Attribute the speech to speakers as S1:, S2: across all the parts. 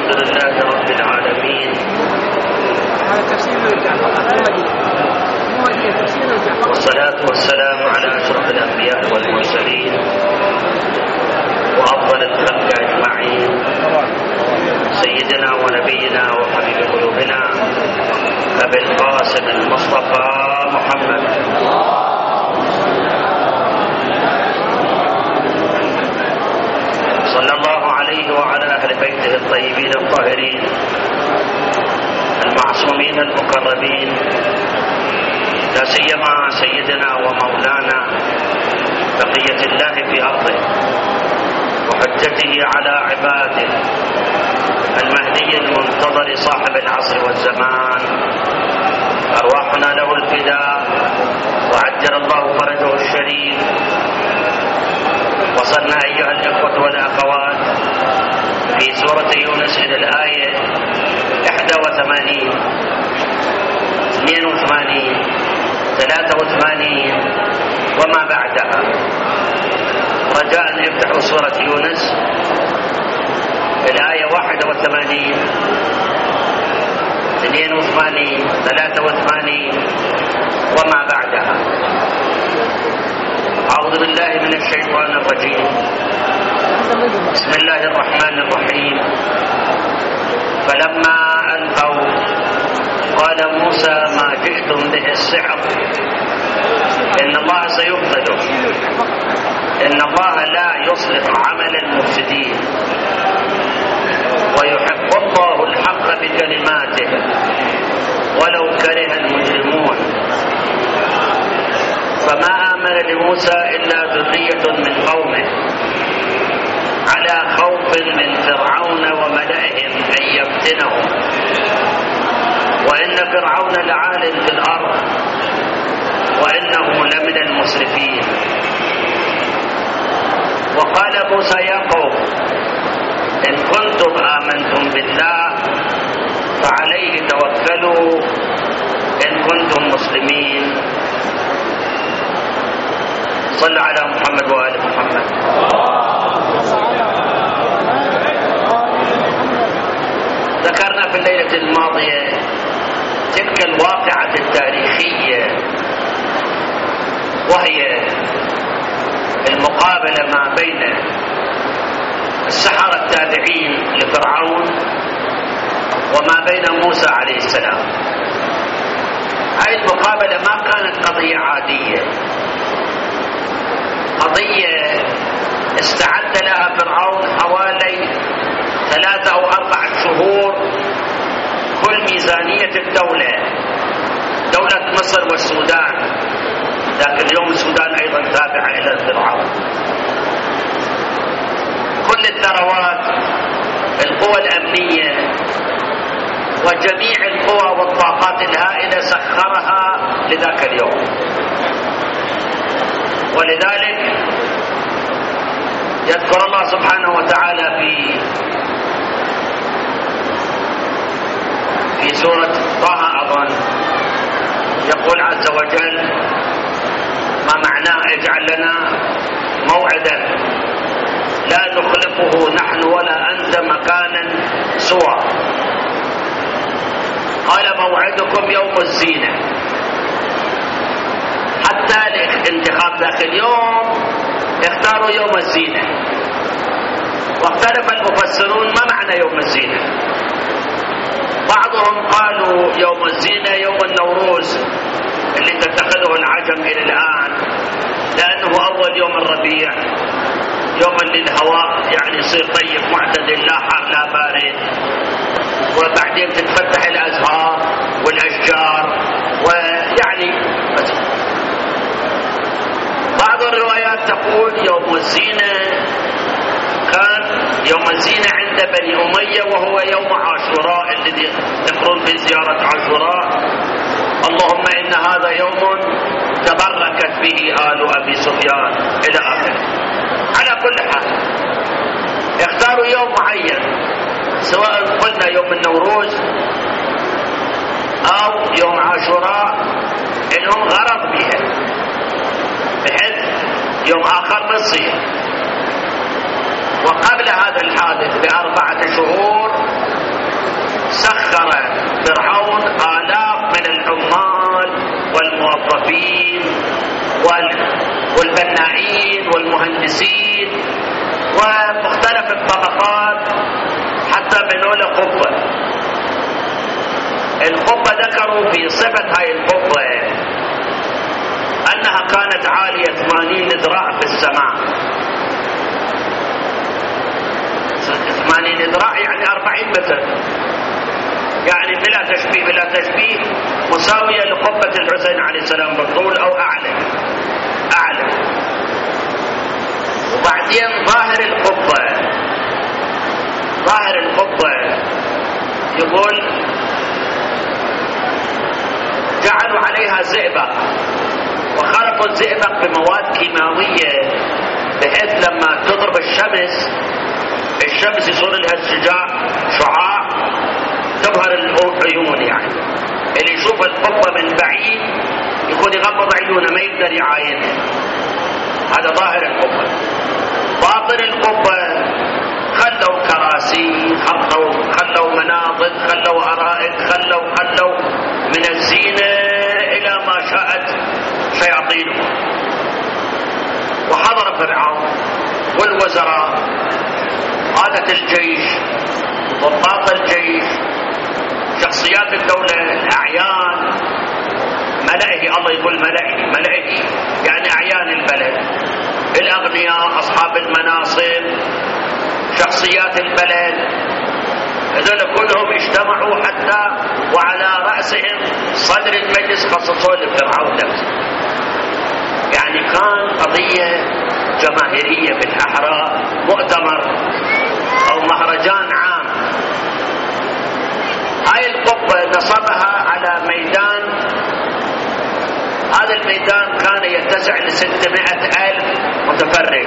S1: الحمد لله رب العالمين، والصلاة والسلام على أشرف الأنبياء والمرسلين وأفضل الخلق أجمعين، سيدنا ونبينا وحبيب قلوبنا أبي القاسم المصطفى محمد صلى الله عليه وعلى أهل بيته الطيبين الطاهرين المعصومين المقربين، لا سيما سيدنا ومولانا بقية الله في أرضه وحجته على عباده المهدي المنتظر صاحب العصر والزمان، أرواحنا له الفداء وعجل الله فرجه الشريف. وصلنا أيها الإخوة والأخوات في سورة يونس إلى الآية 81 82 83 وما بعدها. رجاء أن يفتحوا سورة يونس الآية 81 82 83 وما بعدها. أعوذ بالله من الشيطان الرجيم. بسم الله الرحمن الرحيم. فلما ألقوا قال موسى ما جئتم به السحر إن الله سيبطله، إن الله لا يصلح عمل المفسدين ويحق الله الحق بكلماته ولو كره المجرمون. فما آمن لموسى إلا ذرية من قومه على خوف من فرعون وملئهم أن يفتنهم وإن فرعون لعال في الأرض وإنه لمن المسرفين. وقال موسى يا قوم إن كنتم آمنتم بالله فعليه توكلوا إن كنتم مسلمين. صلى على محمد وآل محمد. ذكرنا في الليلة الماضية تلك الواقعة التاريخية، وهي المقابلة ما بين السحرة التابعين لفرعون وما بين موسى عليه السلام. هذه المقابلة ما كانت قضية عادية، قضية استعد لها فرعون حوالي 3 أو 4 شهور كل ميزانية الدولة، دولة مصر والسودان، لكن اليوم السودان أيضا تابعة إلى فرعون. كل الثروات، القوى الأمنية وجميع القوى والطاقات الهائلة سخرها لذاك اليوم. ولذلك يذكر الله سبحانه وتعالى في سورة طه أظن، يقول عز وجل ما معناه اجعل لنا موعدا لا نخلفه نحن ولا أنت مكانا سوى. قال موعدكم يوم الزينة. حتى الانتخاب ذاك اليوم اختاروا يوم الزينة، واختلف المفسرون ما معنى يوم الزينة. بعضهم قالوا يوم الزينة يوم النوروز اللي تتخذه العجم إلى الآن، لأنه أول يوم الربيع، يوم اللي الهواء يعني يصير طيب معتدل، لا حار لا بارد، وبعدين تتفتح الأزهار والأشجار ويعني. بعض الروايات تقول يوم الزينة كان يوم الزينة عند بني أمية وهو يوم عاشوراء الذي تقرون في زيارة عاشوراء. اللهم إن هذا يوم تبركت به آل أبي سفيان إلى آخره. على كل حال اختاروا يوم معين، سواء قلنا يوم النوروز أو يوم عاشوراء، إنهم غرض بها بحيث يوم آخر بتصير. وقبل هذا الحادث ب4 شهور والبنائين والمهندسين ومختلف الطبقات حتى بنوا له قبة. القبة ذكروا في صفة هاي القبة أنها كانت عالية 80 ذراع في السماء. 80 ذراع يعني 40 متر، يعني بلا تشبيه مساوية لقبة الحسين عليه السلام بالطول أو أعلى. وبعدين ظاهر القبة يقول جعلوا عليها زئبق، وخلقوا الزئبق بمواد كيماوية بحيث لما تضرب الشمس يصير لها شعاع تظهر العيون. يعني اللي يشوف القبة من بعيد يكون يغمض عيونه ما يقدر يعاينها. هذا ظاهر القبة. باطن القبة خلوا كراسي، خلوا مناضد، خلوا أرائك، خلوا من الزينة إلى ما شاءت شياطينه. وحضر فرعون والوزراء، قادة الجيش، ضباط الجيش، شخصيات الدولة، الأعيان، ملئه. الله يقول ملئه يعني أعيان البلد، الأغنياء، أصحاب المناصب، شخصيات البلد، هذول كلهم اجتمعوا حتى وعلى رأسهم صدر المجلس خصصوا لفرعون نفسه. يعني كان قضية جماهيرية بالأحرى، مؤتمر أو مهرجان عام. هاي القبة نصبها على ميدان، هذا الميدان كان يتسع ل600,000 متفرج،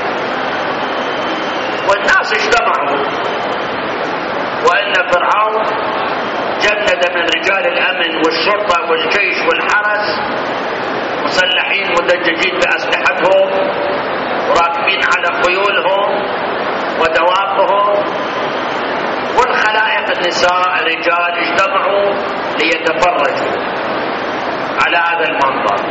S1: والناس اجتمعوا. وإن فرعون جند من رجال الأمن والشرطة والجيش والحرس مسلحين مدججين بأسلحتهم وراكبين على خيولهم ودوابهم، والخلائق النساء الرجال اجتمعوا ليتفرجوا على هذا المنظر.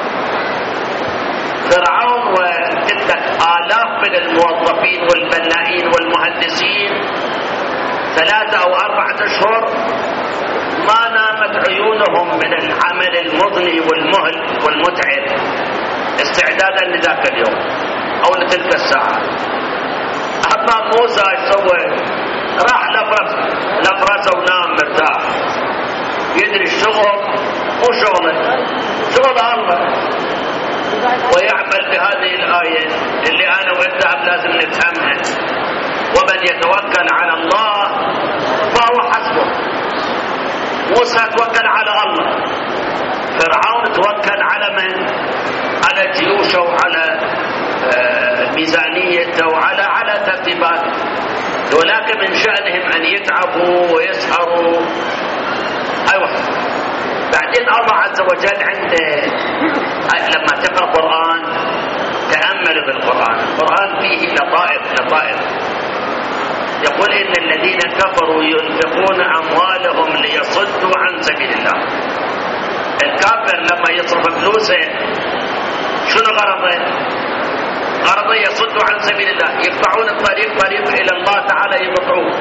S1: فرعون وتلك آلاف من الموظفين والبنائين والمهندسين 3 أو 4 أشهر ما نامت عيونهم من العمل المضني والمهل والمتعب استعدادا لذاك اليوم أو لتلك الساعة. أما موسى سوى راح لفرسه ونام مرتاح، يدري الشغل مو شغله، شغل الله. ويعمل بهذه الآية اللي أنا وأنت لازم نفهمها: ومن يتوكل على الله فهو حسبه. موسى توكل على الله، فرعون توكل على من؟ على جيوشه وعلى ميزانيته وعلى ترتيبات، ولكن من شأنهم أن يتعبوا ويسهروا. أيوة. بعدين الله عز وجل عنده لما تقرأ القرآن تأمل بالقرآن، القرآن فيه لطائف. يقول إن الذين كفروا ينفقون أموالهم ليصدوا عن سبيل الله. الكافر لما يصرف فلوسه شنو غرضه يصدوا عن سبيل الله، يقطعون الطريق إلى الله تعالى، يقطعوه.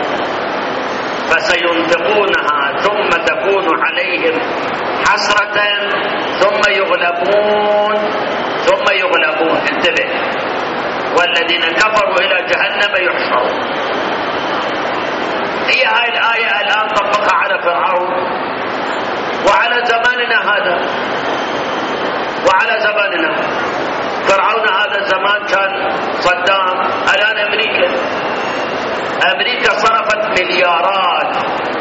S1: فسينفقونها ثم تكون عليهم حسرة ثم يغلبون. انتبه: والذين كفروا إلى جهنم يحشرون. هي هاي الآية الآن طبقها على فرعون وعلى زماننا هذا وعلى زماننا. فرعون هذا الزمان كان صدام، الآن أمريكا صرفت مليارات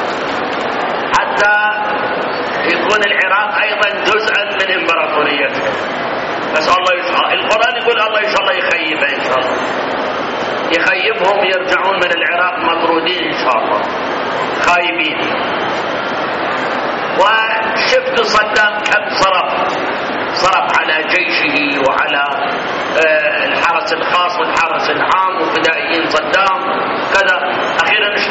S1: حتى يكون العراق أيضا جزءا من إمبراطوريته. بس الله القرآن يقول الله إن شاء الله يخيبه، إن شاء الله يخيبهم، يرجعون من العراق مطرودين إن شاء الله، خايبين. وشفت صدام كم صرف على جيشه وعلى الحرس الخاص والحرس العام وفدائيين صدام كذا. أخيرا ايش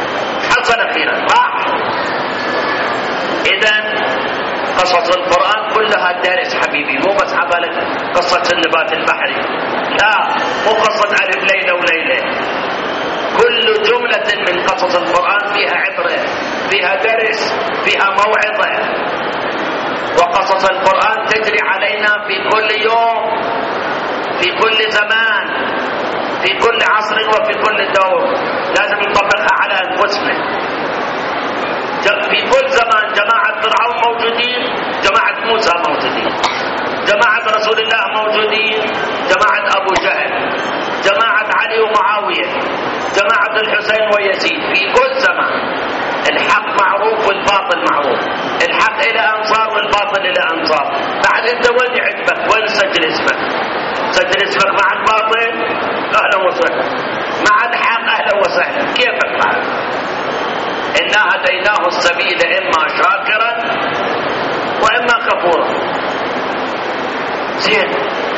S1: حصل أخيرا؟ راح. إذن قصص القرآن كلها درس حبيبي، مو بس عضلت قصة النبات البحري، لا، مو قصة ألف ليلة وليلة. كل جملة من قصص القرآن فيها عبرة، فيها درس، فيها موعظة. وقصص القرآن تجري علينا في كل يوم، في كل زمان، في كل عصر وفي كل دور. لازم نطبقها على أنفسنا. في كل زمان جماعة فرعون موجودين، جماعة موسى موجودين، جماعة رسول الله موجودين، جماعة أبو جهل، جماعة علي ومعاوية، جماعة الحسين ويزيد. في كل زمان الحق معروف والباطل معروف، الحق إلى أنصار والباطل إلى أنصار. بعد أنت وين يعجبك؟ وين سجل اسمك؟ سجل اسمك مع الباطل أهلا وسهلا، مع الحق أهلا وسهلا، كيفك معك؟ إنا هديناه السبيل إما شاكرا وإما كفورا. زين،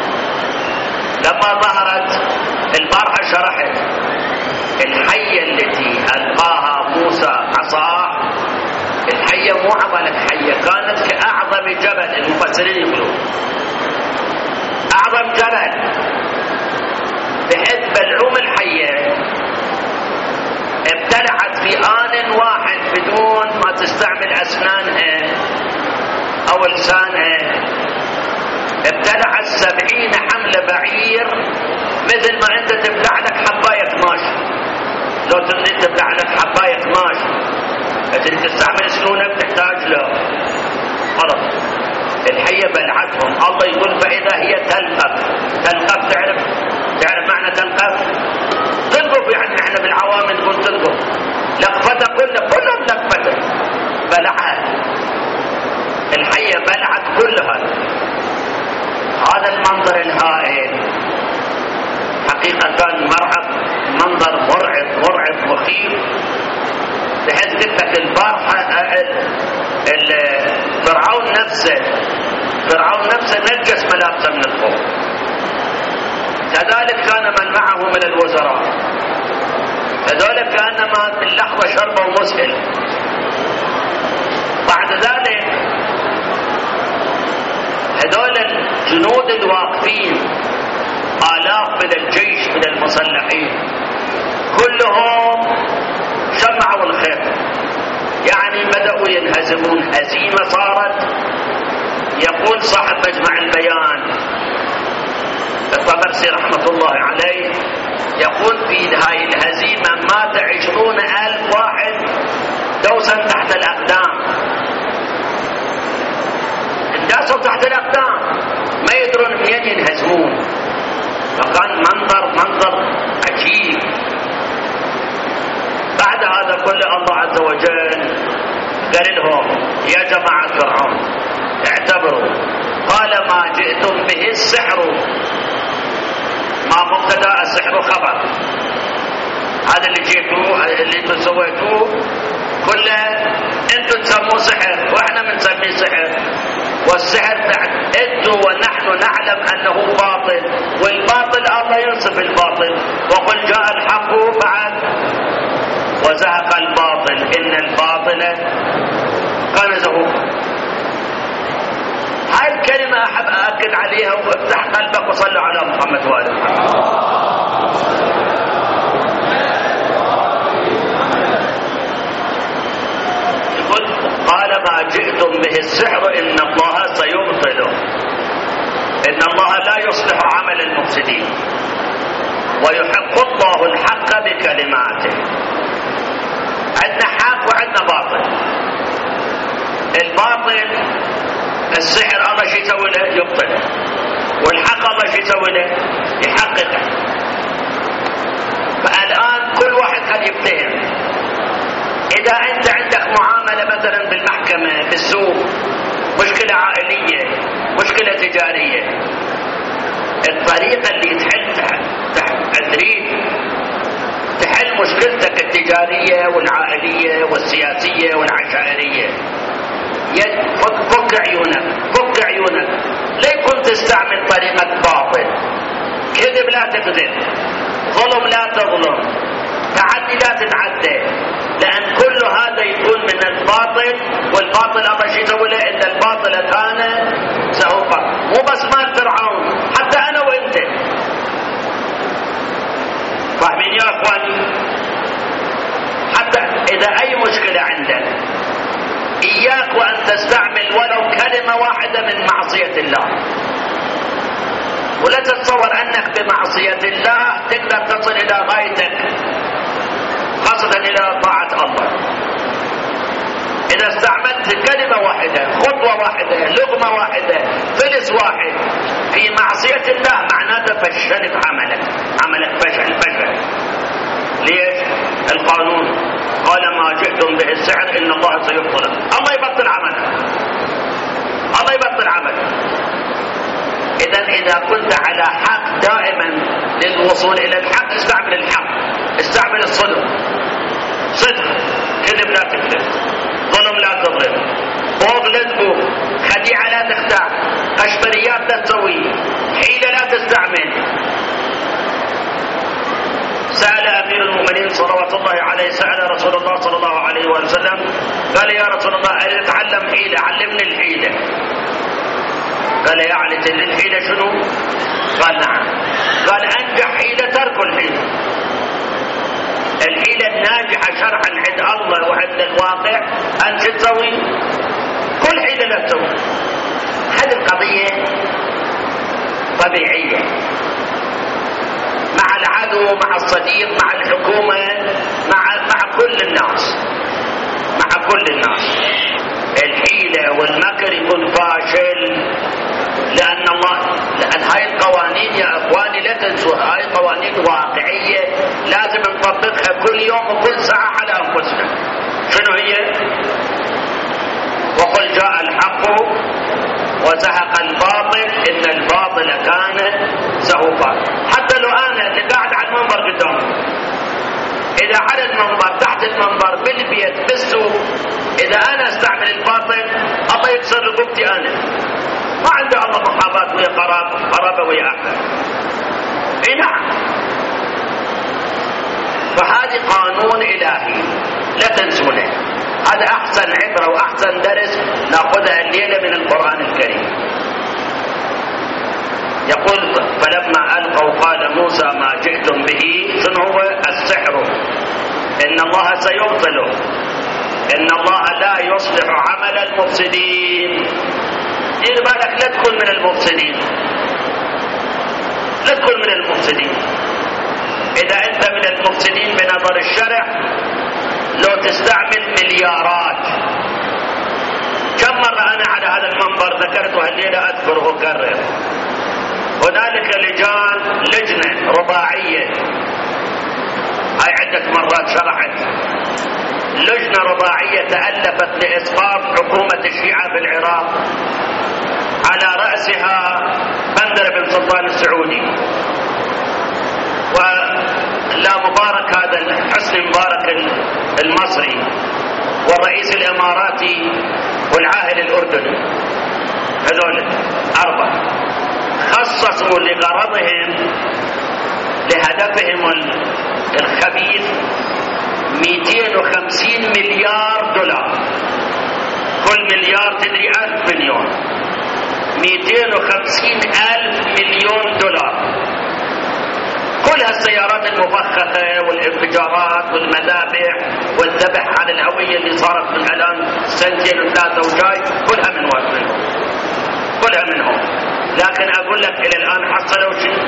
S1: لما ظهرت البارحة شرحت الحية التي ألقاها موسى عصاه. الحية مو عضلة حية، كانت كأعظم جبل. المفسرين يقولون أعظم جبل، بحيث بلعوم الحية ابتلعت في آن واحد بدون ما تستعمل أسنانها أو لسانها. ابتلعت 70 حمل بعير، مثل ما أنت تبلع لك حباية قماش. لو تريد تبلع لك حباية قماش تريد تستعمل سنونك تحتاج له خلاص. الحية بلعتهم. الله يقول فإذا هي تلقف. تلقف تعرف معنى تلقف؟ تلقف، يعني احنا بالعوام نقول تلقف. لقفته كلهم لقفته بلعها. الحية بلعت كلها. هذا المنظر الهائل حقيقة كان منظر مرعب مخيف. بحيث قلت لك البارحة فرعون نفسه نجس ملابسه من الخوف. كذلك كان من معه من الوزراء، هذول كانما باللحظة شربوا مسهل. بعد ذلك هذول الجنود الواقفين، آلاف من الجيش من المسلحين، كلهم شمعوا الخير، يعني بدأوا ينهزمون. هزيمة صارت. يقول صاحب مجمع البيان الطبرسي رحمة الله عليه، يقول في هاي الهزيمة مات 20,000 واحد دوسا تحت الأقدام، انداسوا تحت الأقدام، ما يدرون منين ينهزمون. فكان منظر عجيب. بعد هذا كله الله عز وجل قال لهم يا جماعة فرعون اعتبروا، قال ما جئتم به السحر، ما مبتدا السحر خبر. هذا اللي جيتوه اللي انتم سويتوه كله انتم تسموه سحر واحنا بنسميه سحر. والسحر انتم ونحن نعلم انه باطل، والباطل الله ينصف الباطل. وقل جاء الحق بعد وزهق الباطل ان الباطل كان زهوقا. هاي الكلمة أحب أأكد عليها وافتح قلبك وصلوا على محمد وآل محمد. يقول قال ما جئتم به السحر إن الله سيبطله، إن الله لا يصلح عمل المفسدين ويحق الله الحق بكلماته. عندنا حق وعندنا باطل. الباطل السحر الله شو يسوي له؟ يبطله. والحق الله شو يسوي له؟ يحققه. فالآن كل واحد قد يتهم. إذا أنت عندك معاملة مثلا بالمحكمة بالسوق، مشكلة عائلية، مشكلة تجارية، الطريقة اللي تحل مشكلتك التجارية والعائلية والسياسية والعشائرية، فك عيونك. لا يكون تستعمل طريقة باطل، كذب لا تكذب، ظلم لا تظلم، تعدي لا تتعدى، لأن كل هذا يكون من الباطل. والباطل الله شو يسوي له؟ إن الباطل كان مو بس مال فرعون، حتى أنا وإنت. فاهمين يا أخواني؟ حتى إذا أي مشكلة عندك إياك وأن تستعمل ولو كلمة واحدة من معصية الله، ولا تتصور أنك بمعصية الله تقدر تصل إلى غايتك، خاصة إلى طاعة الله. إذا استعملت كلمة واحدة، خطوة واحدة، لقمة واحدة، فلس واحد في معصية الله، معناته فشلت عملك فشل. ليش؟ القانون قال ما جئتم به السحر إن الله سيبطله. الله يبطل عمله. إذا كنت على حق دائما للوصول إلى الحق استعمل الحق، استعمل الصدق، كذب لا تكذب، ظلم لا تظلم، بوغ لا تبوغ، خديعة لا تخدع، قشبريات لا تسوي، حيلة لا تستعمل. سأل أمير المؤمنين صلوات الله عليه، سأل رسول الله صلى الله عليه وسلم، قال يا رسول الله أنا أتعلم حيلة، علمني الحيلة. قال يعني الحيلة شنو؟ قال نعم. قال أنجح حيلة ترك الحيلة. الحيلة الناجحة شرعا عند الله وعند الواقع أن تسوي كل حيلة لا تسوي. هذه القضية طبيعية مع العدو، مع الصديق، مع الحكومة، مع كل الناس. الحيلة والمكر يكون فاشل، لأن هاي القوانين يا أخواني لا تنسوها، هاي قوانين واقعية لازم نطبقها كل يوم وكل ساعة على أنفسنا. شنو هي؟ وقل جاء الحق وزهق الباطل إن الباطل كان زهوقا. حتى لو أنا اللي قاعد على المنبر قدامي، إذا على المنبر، تحت المنبر، بالبيت، بالسوق، إذا أنا استعمل الباطل الله يكسر رقبتي أنا. ما عندي الله محاباة ويا قرابة ويا أحد. نعم. فهذه قانون إلهي لا تنسونه. هذا أحسن عبرة وأحسن درس نأخذها الليلة من القرآن الكريم. يقول فلما ألقوا قال موسى ما جئتم به شنو هو؟ السحر إن الله سيبطله إن الله لا يصلح عمل المفسدين. دير بالك لا تكون من المفسدين. إذا أنت من المفسدين بنظر الشرع لو تستعمل مليارات. كم مرة أنا على هذا المنبر ذكرته الليلة أذكر وأكرر. هنالك لجنة رباعية، هاي عدة مرات شرحت، لجنة رباعية تألفت لإسقاط حكومة الشيعة في العراق على رأسها بندر بن سلطان السعودي، ولا مبارك هذا حسني مبارك المصري، والرئيس الإماراتي، والعاهل الأردني. هذول 4 خصصوا لغرضهم لهدفهم الخبيث 250 مليار دولار. كل مليار تدري 1000 مليون، 250,000 مليون دولار. كل هالسيارات المفخخة والانفجارات والمذابح والذبح عن الهوية اللي صارت من الآن 2 و3 وجاي كلها منهم. لكن أقول لك إلى الآن حصلوا شيء؟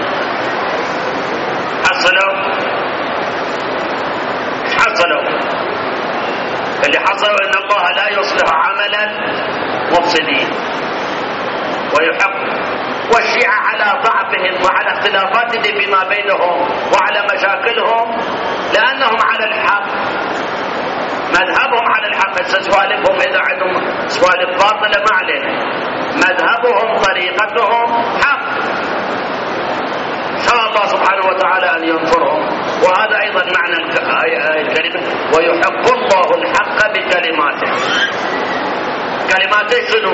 S1: حصلوا اللي حصلوا إن الله لا يصلح عملا مفسدين ويحق. والشيعة على ضعفهم وعلى اختلافاتهم بما بينهم وعلى مشاكلهم لأنهم على الحق، مذهبهم على الحق. سوالفهم إذا عندهم سوالف باطلة ما علينا، مذهبهم طريقتهم حق. شاء الله سبحانه وتعالى أن ينصرهم. وهذا أيضا معنى الكلمة ويحق الله الحق بكلماته. كلماته شنو؟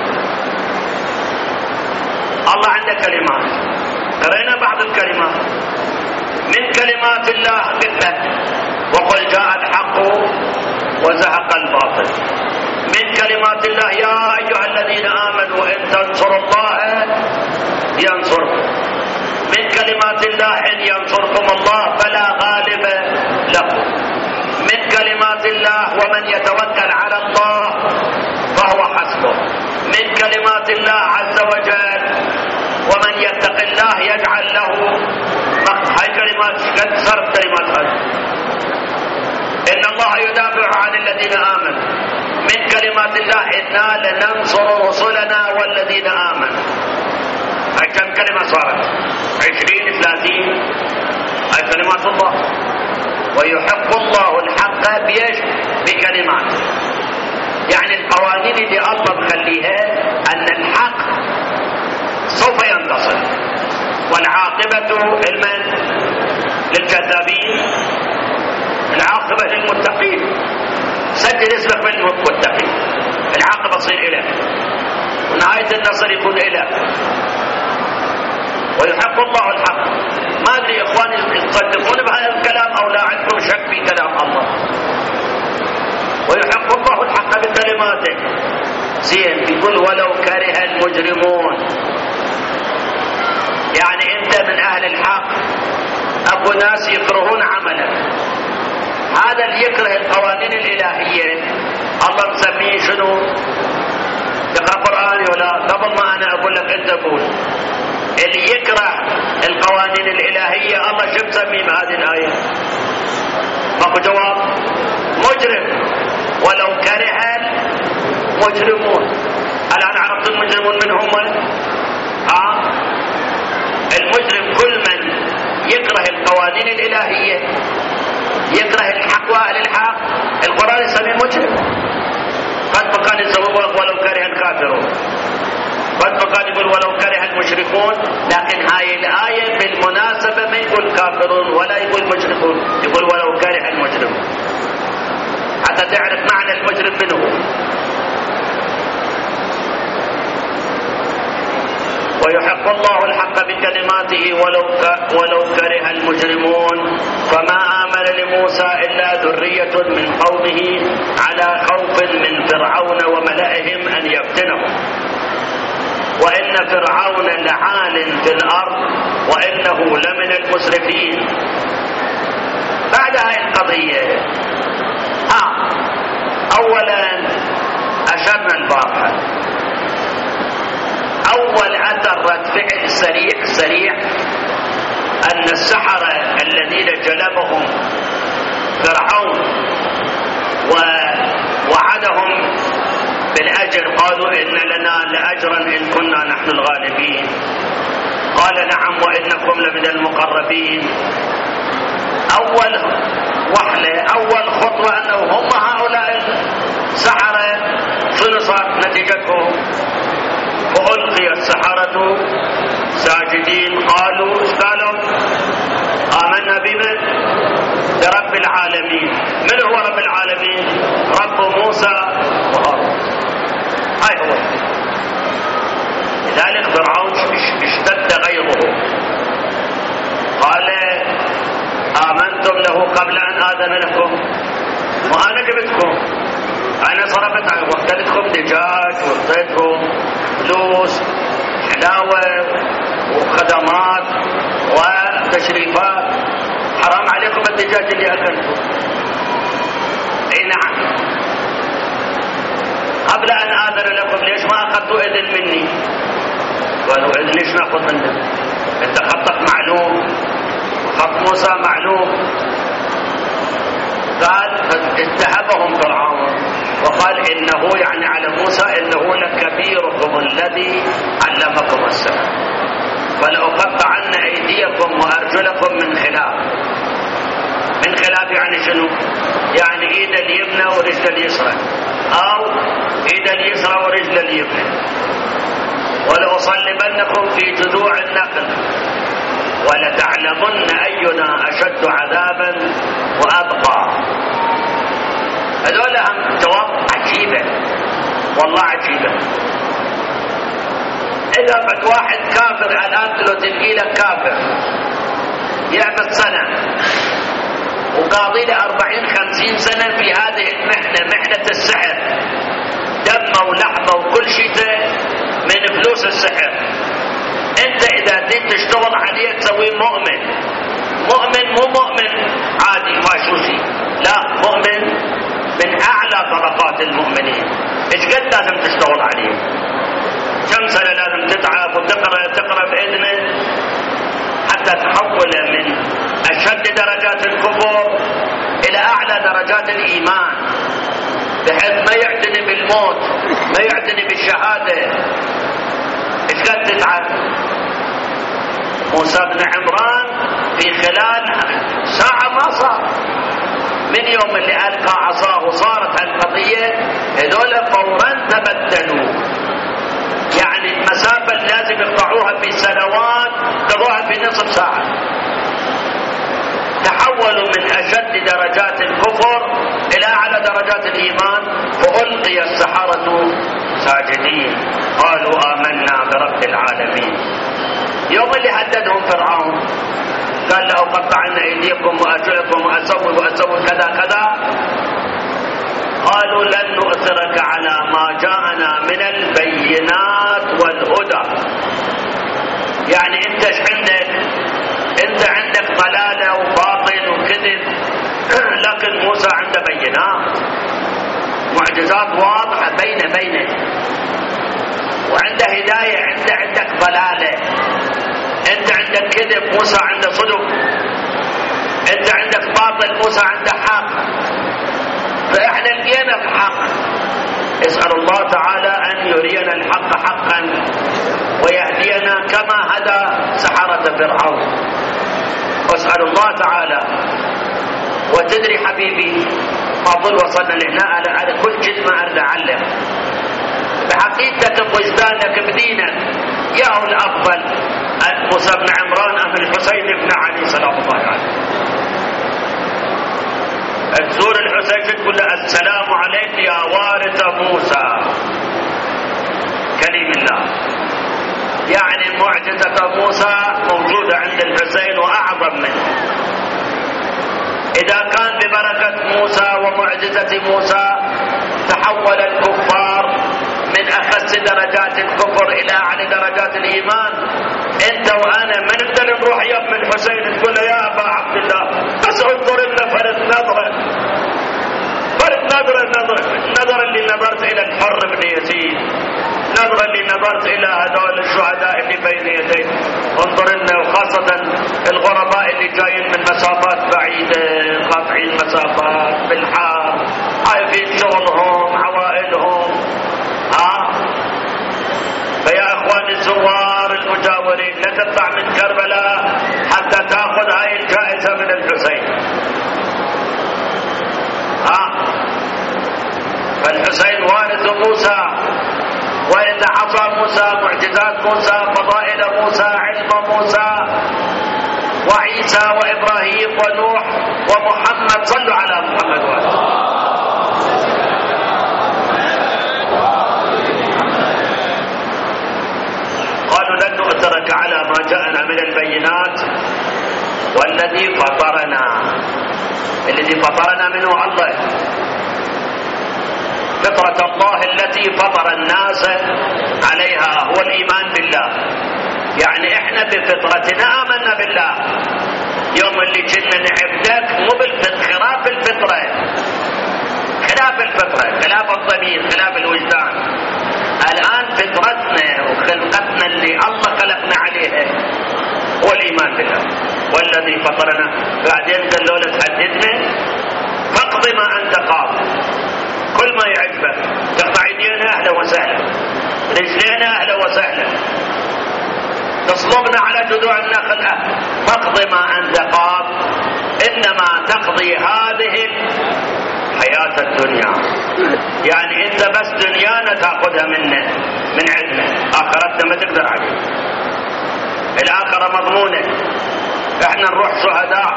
S1: الله عنده كلمات، قرأنا بعض الكلمات من كلمات الله قبله وقل جاء الحق وزهق الباطل. من كلمات كلمات الله يا أيها الذين آمنوا إن تنصروا الله ينصركم. من كلمات الله إن ينصركم الله فلا غالب لكم. من كلمات الله ومن يتوكل على الله فهو حسبه. من كلمات الله عز وجل ومن يتق الله يجعل له هاي كلمات قد صرف كلمات هذه. إن الله يدافع عن الذين آمنوا. من كلمات الله إنا لننصر رسلنا والذين آمنوا. هاي كم كلمة صارت؟ 20 30. هاي كلمات الله. ويحق الله الحق بيش بكلمات. يعني القوانين اللي الله مخليها أن الحق سوف ينتصر والعاقبة للكذابين، العاقبة للمتقين. سجل اسمك من المتقين، العاقبة تصير إله ونهاية النصر يكون إله. ويحق الله الحق. ما أدري يا إخواني تصدقون بهذا الكلام أو لا عندكم شك في كلام الله. ويحق الله الحق بكلماته. زين يقول ولو كره المجرمون. يعني أنت من أهل الحق، أبو ناس يكرهون عملك. هذا اللي يكره القوانين الإلهية الله مسميه شنو؟ تقرأ قرآن ولا؟ قبل ما أنا أقول لك أنت قول. اللي يكره القوانين الإلهية الله شو مسميه بهذه الآية؟ ماكو جواب. مجرم. ولو كره المجرمون. الآن عرفت المجرمون من هم؟ المجرم كل من يكره القوانين الإلهية، يكره الحق وأهل الحق، القرآن يسميه مجرم. قد كان يسوي ولو كره الكافرون، قد كان يقول ولو كره المشركون، لكن هاي الآية بالمناسبة ما يقول كافرون ولا يقول مشركون، يقول ولو كره المجرمون حتى تعرف معنى المجرم منه. ويحق الله الحق بكلماته ولو كره المجرمون. فما آمن لموسى إلا ذرية من قومه على خوف من فرعون وملئهم أن يفتنهم وإن فرعون لعال في الأرض وإنه لمن المسرفين. بعد هاي القضية أولا أشرنا البارحة، أول أثر رد فعل سريع أن السحرة الذين جلبهم فرعون ووعدهم بالأجر قالوا إن لنا لأجرا إن كنا نحن الغالبين. قال نعم وإنكم لمن المقربين. أول وحلة، أول خطوة أنه هم هؤلاء السحرة شنو صار نتيجتهم؟ فألقي السحرة ساجدين قالوا آمنا بمن؟ برب العالمين. من هو رب العالمين؟ رب موسى وهارون. هاي هو. لذلك فرعون اشتد غيظه، قال آمنتم له قبل أن آذن لكم وأنا جبتكم، أنا صرفت عن وقتلتكم دجاج وقتلتكم فلوس حلاوة وخدمات وتشريفات، حرام عليكم الدجاج اللي أكلتم. أي نعم. قبل أن آذن لكم ليش ما أخذتوا إذن مني؟ قالوا إذن ليش نأخذ منك؟ أنت خطك معلوم، خط موسى معلوم. قال اتهمهم فرعون وقال إنه يعني على موسى إنه لكبيركم الذي علمكم السحر فلأقطعن أيديكم وأرجلكم من خلاف. من خلاف يعني شنو؟ يعني إيد اليمنى ورجل اليسرى، أو إيد اليسرى ورجل اليمنى. ولأصلبنكم في جذوع النخل ولتعلمن أينا أشد عذابا وأبقى. هذول هم جواب عجيبة والله عجيبة. إذا بك واحد كافر الآن لو تلقي لك كافر يعمل سنة وقاضي له 40-50 سنة في هذه المحنة، محنة السحر، دم ولحظة وكل شيء من فلوس السحر. انت اذا بديت تشتغل عليه تسويه مؤمن. مؤمن مو مؤمن عادي ماشوشي، لا، مؤمن من اعلى طبقات المؤمنين. ايش قد لازم تشتغل عليه؟ كم سنة لازم تتعب وتقرأ بإذنه حتى تحوله من أشد درجات الكفر إلى أعلى درجات الإيمان، بحيث ما يعتني بالموت، ما يعتني بالشهادة. إيش قد تتعب؟ موسى بن عمران في خلال ساعة ما صار، من يوم اللي ألقى عصاه وصارت القضية هذول فورا تبدلوا. يعني المسافة اللي لازم يقطعوها في سنوات قضوها في نصف ساعة. تحولوا من أشد درجات الكفر إلى أعلى درجات الإيمان، فألقي السحرة ساجدين قالوا آمنا برب العالمين. يوم اللي هددهم فرعون قال لأقطعن أيديكم وأرجلكم وأسوي كذا كذا، قالوا لن نؤثرك على ما جاءنا من البينات والهدى. يعني انت ايش عندك؟ انت عندك ضلالة وباطل وكذب، لكن موسى عنده بينات، معجزات واضحة بينه، وعنده هداية. انت عندك ضلالة، انت عندك كذب، موسى عنده صدق. انت عندك باطل، موسى عنده حق. فإحنا لقينا الحق. اسأل الله تعالى أن يرينا الحق حقا ويهدينا كما هدى سحرة فرعون. واسأل الله تعالى. وتدري حبيبي أظن وصلنا لهنا على كل كلمة أريد أعلم بحقيقة وجدانك بدينك يا هو الأفضل موسى بن عمران أم الحسين بن علي سلام الله عليه؟ تزور الحسين تقول له السلام عليك يا وارث موسى كريم الله. يعني معجزة موسى موجودة عند الحسين وأعظم منه. إذا كان ببركة موسى ومعجزة موسى تحول الكفار من أخس درجات الكفر إلى أعلى درجات الإيمان، أنت وأنا ما نقدر نروح يم الحسين تقول له يا أبا عبد الله بس انظر لنا فرد نظرة، النظر اللي نظرت إلى الحر بن يزيد، نظرا اللي نظرت إلى هذول الشهداء اللي بين يديك، انظر لنا، وخاصة الغرباء اللي جايين من مسافات بعيدة قاطعين مسافات بالحار، عايفين شغلهم عوائلهم. فيا اخواني الزوار المجاورين لا تطلع من كربلاء حتى تاخذ هاي الجائزة من الحسين. فالحسين وارث موسى، وإن عصا موسى، معجزات موسى، فضائل موسى، علم موسى وعيسى وإبراهيم ونوح ومحمد. صلوا على محمد وآله. قالوا لن نؤثرك على ما جاءنا من البينات والذي فطرنا. الذي فطرنا منه الله، فطرة الله التي فطر الناس عليها هو الإيمان بالله. يعني احنا بفطرتنا آمنا بالله. يوم اللي كنا نعبدك مو خلاف الفطرة، خلاف الفطرة، خلاف الضمير، خلاف الوجدان. الآن فطرتنا وخلقتنا اللي الله خلقنا عليها هو الإيمان بالله والذي فطرنا. بعدين قالوا له تحددنا فاقض ما أنت قاض، كل ما يعجبك، تقطع يدينا أهلا وسهلا، رجلينا أهلا وسهلا، تصلبنا على جذوع النخل فاقض ما أنت قاض، إنما تقضي هذه حياة الدنيا. يعني انت بس دنيانا تأخذها منا من عندنا، آخرتنا ما تقدر عليها. الآخرة مضمونة، احنا نروح شهداء.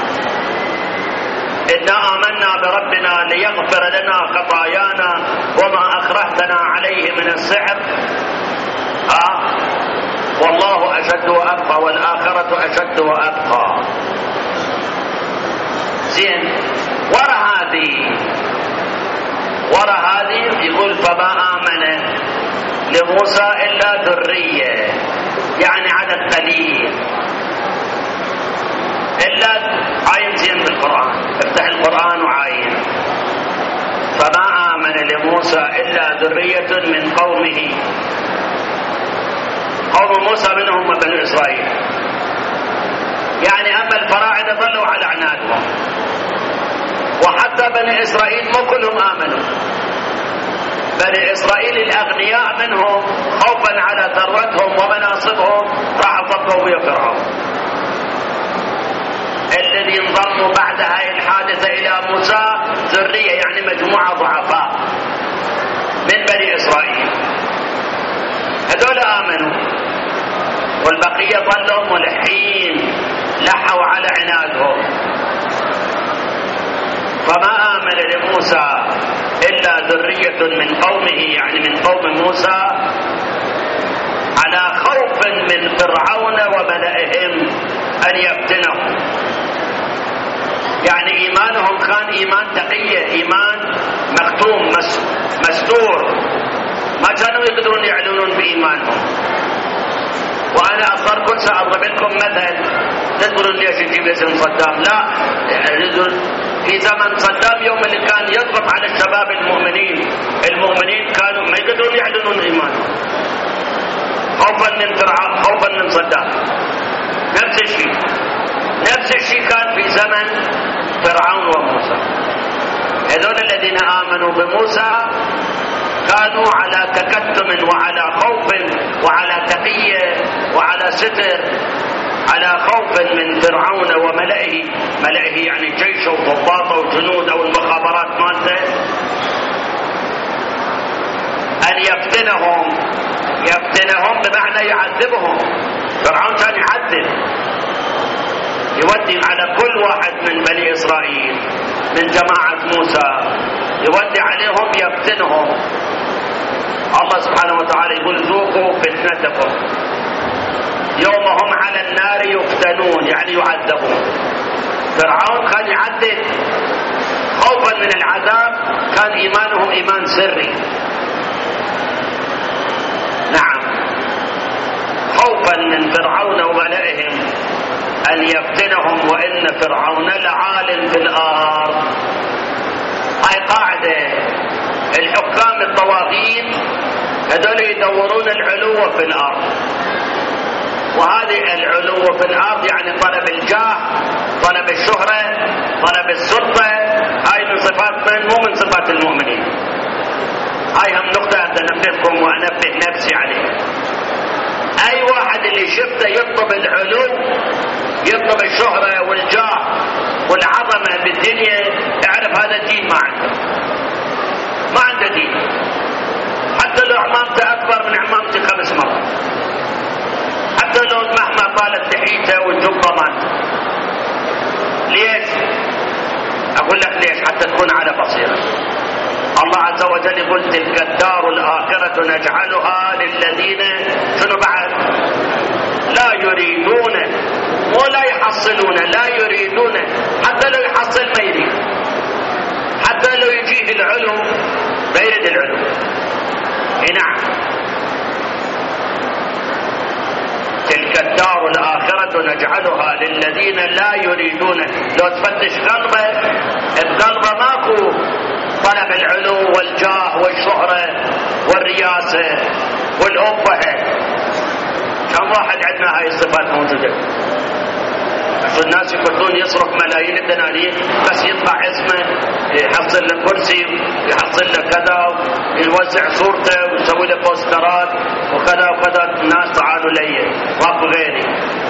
S1: إنا آمنا بربنا ليغفر لنا خطايانا وما أكرهتنا عليه من السحر. والله أشد وأبقى والآخرة أشد وأبقى. زين، ورا هذه ورا هذه يقول فما آمن لموسى إلا ذرية، يعني عدد قليل. إلا عاين زين بالقرآن، افتح القرآن وعاين. فما آمن لموسى إلا ذرية من قومه. قوم موسى منهم بني إسرائيل، يعني أما الفراعنة ظلوا على عنادهم، وحتى بني إسرائيل مو كلهم آمنوا. بني إسرائيل الأغنياء منهم خوفا على ثروتهم ومناصبهم راحوا فضلوا ويا فرعون. الذي انضموا بعد هذه الحادثة إلى موسى ذرية، يعني مجموعة ضعفاء من بني إسرائيل، هذول آمنوا والبقية ظلوا ملحين لحوا على عنادهم. فما آمن لموسى إلا ذرية من قومه، يعني من قوم موسى، على خوف من فرعون وملئهم أن يفتنهم. يعني إيمانهم كان إيمان تقية، إيمان مختوم مستور، ما كانوا يقدرون يعلنون بإيمانهم. وأنا أصلا كنت سأضرب لكم مثل، تقولون ليش يجيب اسم صدام؟ لا، في زمن صدام يوم اللي كان يضغط على الشباب المؤمنين كانوا ما يقدرون يعلنون إيمانهم خوفا من فرعون، خوفا من صدام. نفس الشيء كان في زمن فرعون وموسى. هذول الذين آمنوا بموسى كانوا على تكتم وعلى خوف وعلى تقية وعلى ستر، على خوف من فرعون وملئه. ملئه يعني جيشه وضباطه وجنود أو المخابرات مالته، أن يفتنهم بمعنى يعذبهم. فرعون كان يعذب، يودي على كل واحد من بني إسرائيل من جماعة موسى، يودي عليهم يفتنهم. الله سبحانه وتعالى يقول ذوقوا فتنتكم يوم هم على النار يفتنون، يعني يعذبون. فرعون كان يعذب خوفا من العذاب، كان إيمانهم إيمان سري. نعم، خوفا من فرعون وملئهم أن يفتنهم وإن فرعون لعال في الأرض. هاي قاعدة، الحكام الطواغيت هذول يدورون العلو في الأرض، وهذه العلو في الأرض يعني طلب الجاه، طلب الشهرة، طلب السلطة. هاي من صفات مو من صفات المؤمنين. هاي هم نقطة أنبهكم وأنبه نفسي عليها. أي واحد اللي شفته يطلب العلو، يطلب الشهرة والجاه والعظمة بالدنيا، اعرف هذا الدين ما عنده دين. حتى لو عمامته أكبر من عمامتي 5 مرات، حتى لو مهما طالت لحيته والجبة مالته. ليش؟ أقول لك ليش، حتى تكون على بصيرة. الله عز وجل يقول تلك الدار الآخرة نجعلها للذين شنو بعد؟ لا يريدون ولا يحصلون. لا يريدون، حتى لو يحصل ما يريد، حتى لو يجيه العلو ما يريد العلو. نعم، تلك الدار الآخرة نجعلها للذين لا يريدون. لو تفتش بقلبه ماكو طلب العلو والجاه والشهرة والرياسة والأبهة. كم واحد عندنا هاي الصفات موجودة؟ الناس يقولون يصرف ملايين الدنانير بس يطلع اسمه، يحصل له كرسي، يحصل له كذا، يوزع صورته ويسوي له بوسترات وكذا وكذا. الناس تعالوا لي واكو غيري.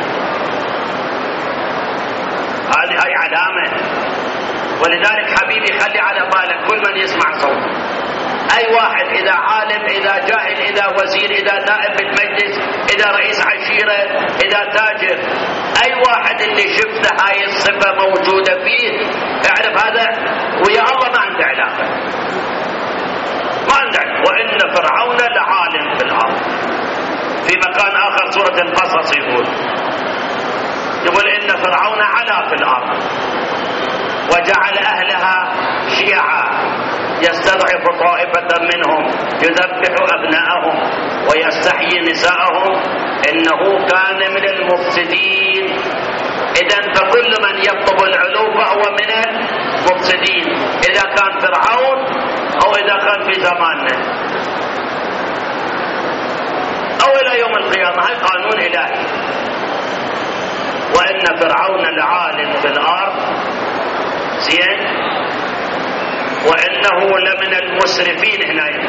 S1: هاي علامة. ولذلك حبيبي خلي على بالك كل من يسمع صوت، أي واحد، إذا عالم، إذا جاهل، إذا وزير، إذا نائب بالمجلس، إذا رئيس عشيرة، إذا تاجر، أي واحد اللي شفته هاي الصفة موجودة فيه، اعرف هذا ويا الله ما عنده علاقة، ما عنده. وإن فرعون لعال في الأرض. في مكان آخر سورة القصص يقول إن فرعون علا في الأرض وجعل أهلها شيعا، يستضعف طائفة منهم يذبح أبناءهم ويستحيي نساءهم إنه كان من المفسدين. إذن فكل من يطلب العلو فهو من المفسدين، إذا كان فرعون أو إذا كان في زماننا أو إلى يوم القيامة. هاي قانون إلهي. وإن فرعون لعال في الأرض، زين، وإنه لمن المسرفين. هنا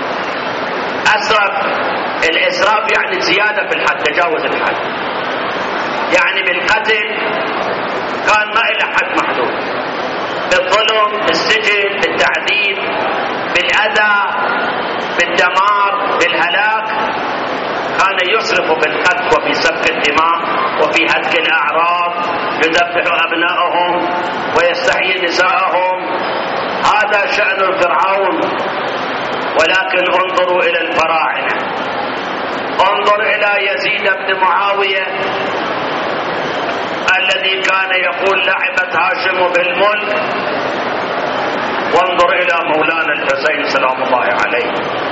S1: أسرف، الإسراف يعني زيادة في الحد، تجاوز الحد، يعني بالقتل كان ما إلى حد محدود، بالظلم، بالسجن، بالتعذيب، بالأذى، بالدمار، بالهلاك، كان يسرف في القتل وفي سفك الدماء وفي هتك الأعراض، يذبح أبنائهم ويستحيي نساءهم. هذا شأن فرعون. ولكن انظروا إلى الفراعنة، انظر إلى يزيد بن معاوية الذي كان يقول لعبت هاشم بالملك، وانظر إلى مولانا الحسين سلام الله عليه.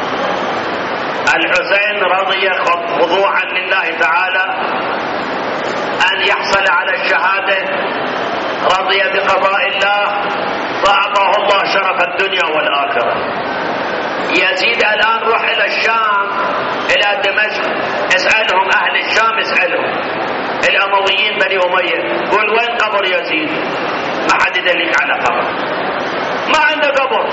S1: الحسين رضي خضوعا لله تعالى أن يحصل على الشهادة، رضي بقضاء الله فأعطاه الله شرف الدنيا والآخرة. يزيد الآن روح إلى الشام، إلى دمشق، اسألهم أهل الشام، اسألهم الأمويين بني أمية، قول وين قبر يزيد؟ ما حد يدلك على قبر، ما عنده قبر،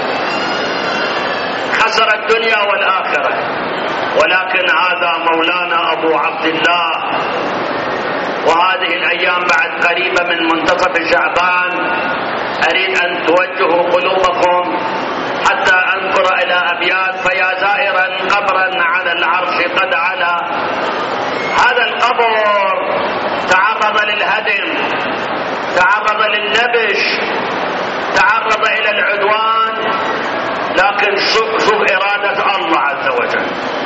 S1: خسر الدنيا والآخرة. ولكن هذا مولانا أبو عبد الله. وهذه الأيام بعد قريبة من منتصف شعبان، أريد أن توجهوا قلوبكم حتى أنظر إلى أبيات: فيا زائرا قبرا على العرش قد علا. هذا القبر تعرض للهدم، تعرض للنبش، تعرض إلى العدوان، لكن شوف إرادة الله عز وجل.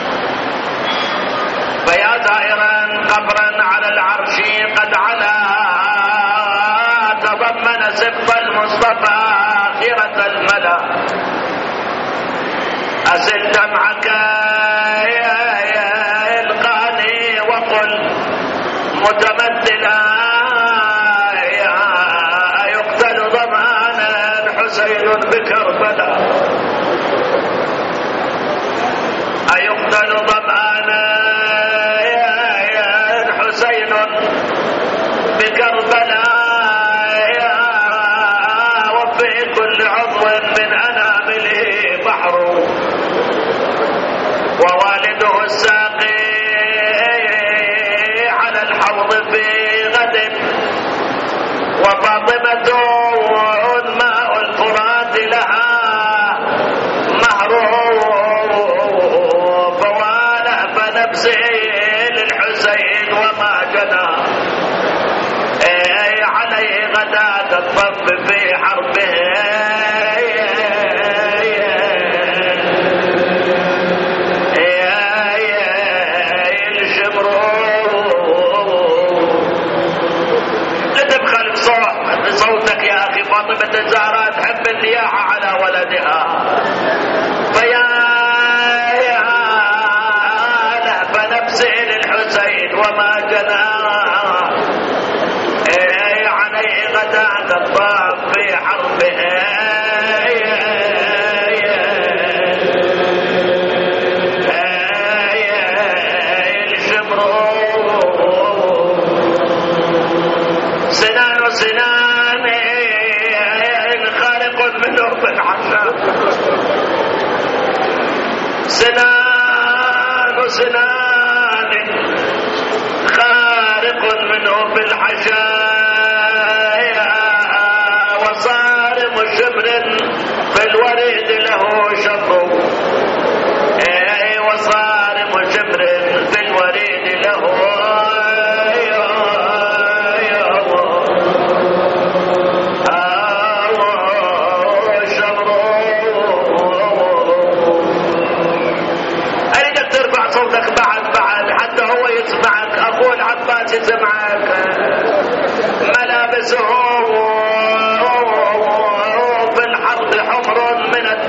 S1: فيا زائرا قبرا على العرش قد علا، تضمن سبط المصطفى خيرة الملا. أسل دمعك القاني وقل متمثلا يقتل ظمآنا حسين بكربلاء، أيقتل ظمآنا حسين بكربلاء، وفي كل عضو من أنامله بحر، ووالده الساقي على الحوض في غد، وفاطمة ماء الفرات لها مهره، فوالى فنفسه للحسين وما جنى، عليه غداة الضب في حربه، صوتك يا أخي. فاطمة الزهراء تحب النياحة على ولدها، فيا لهف نفسه للحسين وما جنى، عليه غداة الضاب في حربه، سنان سنان خالق منه بالعشاء، سنان سنان خالق منه بالحشاء، وصارم شبر في الوريد له شبر، وصارم شبر في الوريد له سمعك. ملابسه في الحرب حمر من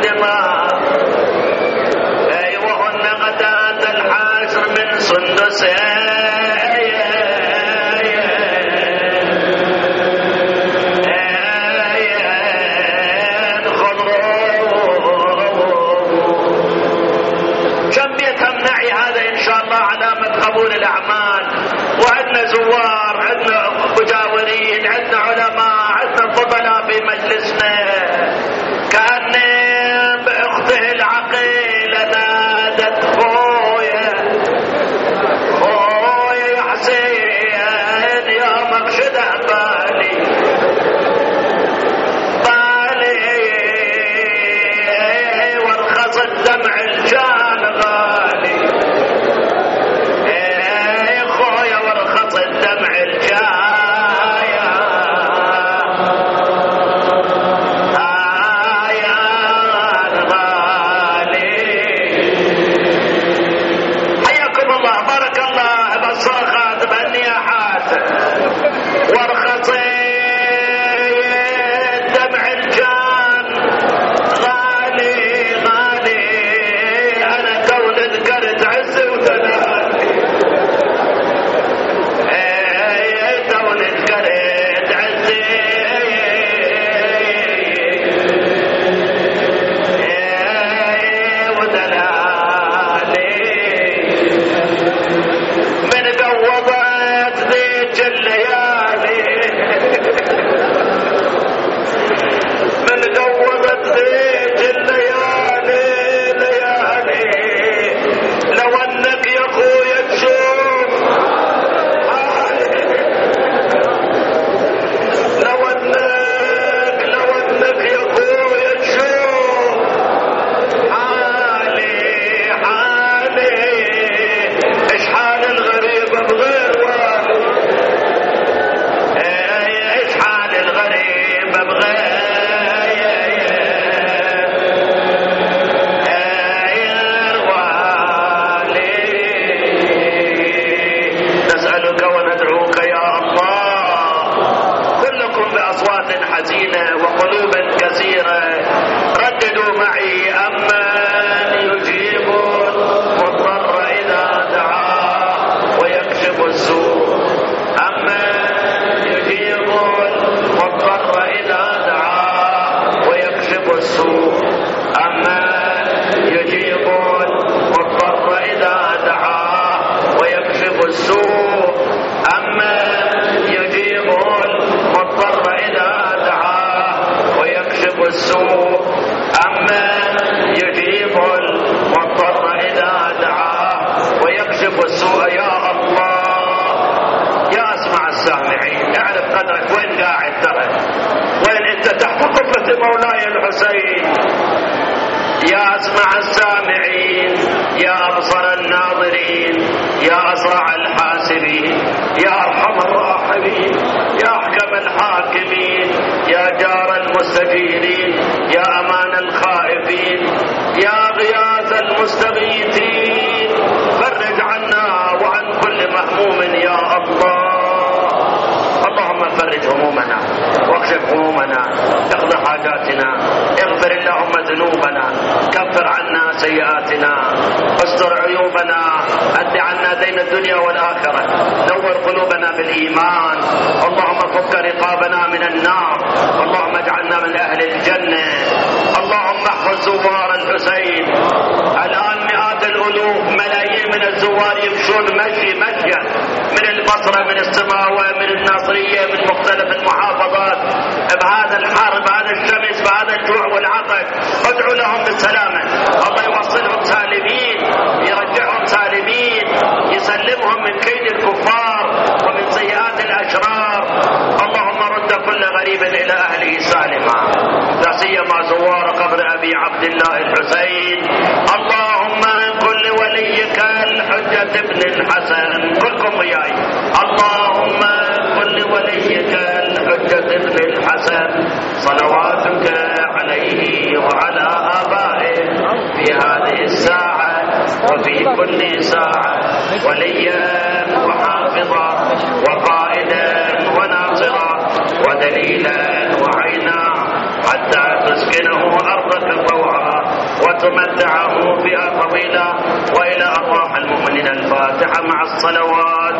S1: بمولاي الحسين. يا أسمع السامعين، يا أبصر الناظرين، يا أسرع الحاسبين، يا أرحم الراحمين، يا أحكم الحاكمين، يا جار المستجيرين، يا أمان الخائفين، يا غياث المستغيثين، فرج عنا وعن كل مهموم يا الله. اللهم فرج همومنا واكشف همومنا، اقض حاجاتنا، اغفر اللهم ذنوبنا، كفر عنا سيئاتنا، استر عيوبنا، أد عنا دين الدنيا والآخرة، نور قلوبنا بالإيمان. اللهم فك رقابنا من النار، اللهم اجعلنا من أهل الجنة. اللهم احفظ زوار الحسين. الآن مئات الألوف، ملايين من الزوار يمشون مشيا من البصرة، من السماوة، من الناصرية، من مختلف المحافظات، بهذا الحر، بهذا الشمس، بهذا الجوع والعطش. ادعوا لهم بالسلامة، الله يوصلهم سالمين، يرجعهم سالمين، يسلمهم من كيد الكفار ومن سيئات الأشرار. اللهم رد كل غريب إلى أهله سالما، لا سيما زوار قبر أبي عبد الله الحسين. اللهم من كل وليك الحجة ابن الحسن، كلكم وياي، اللهم كل وليك الحجة ابن الحسن صلواتك عليه وعلى آبائه في هذه الساعة وفي كل ساعة، وليا وحافظا وقائدا وناصرا ودليلا وعينا، حتى تسكنه أرضك طوعا وتمتعه فيها طويلا. وإلى أرواح المؤمنين الفاتحة مع الصلوات.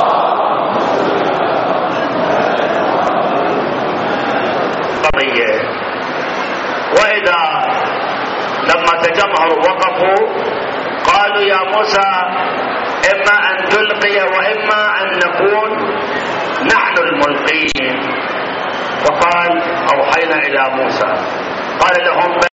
S1: قضية. وإذا لما تجمهروا وقفوا قالوا يا موسى إما أن تلقي وإما أن نكون نحن الملقين. وقال أوحينا إلى موسى، قال لهم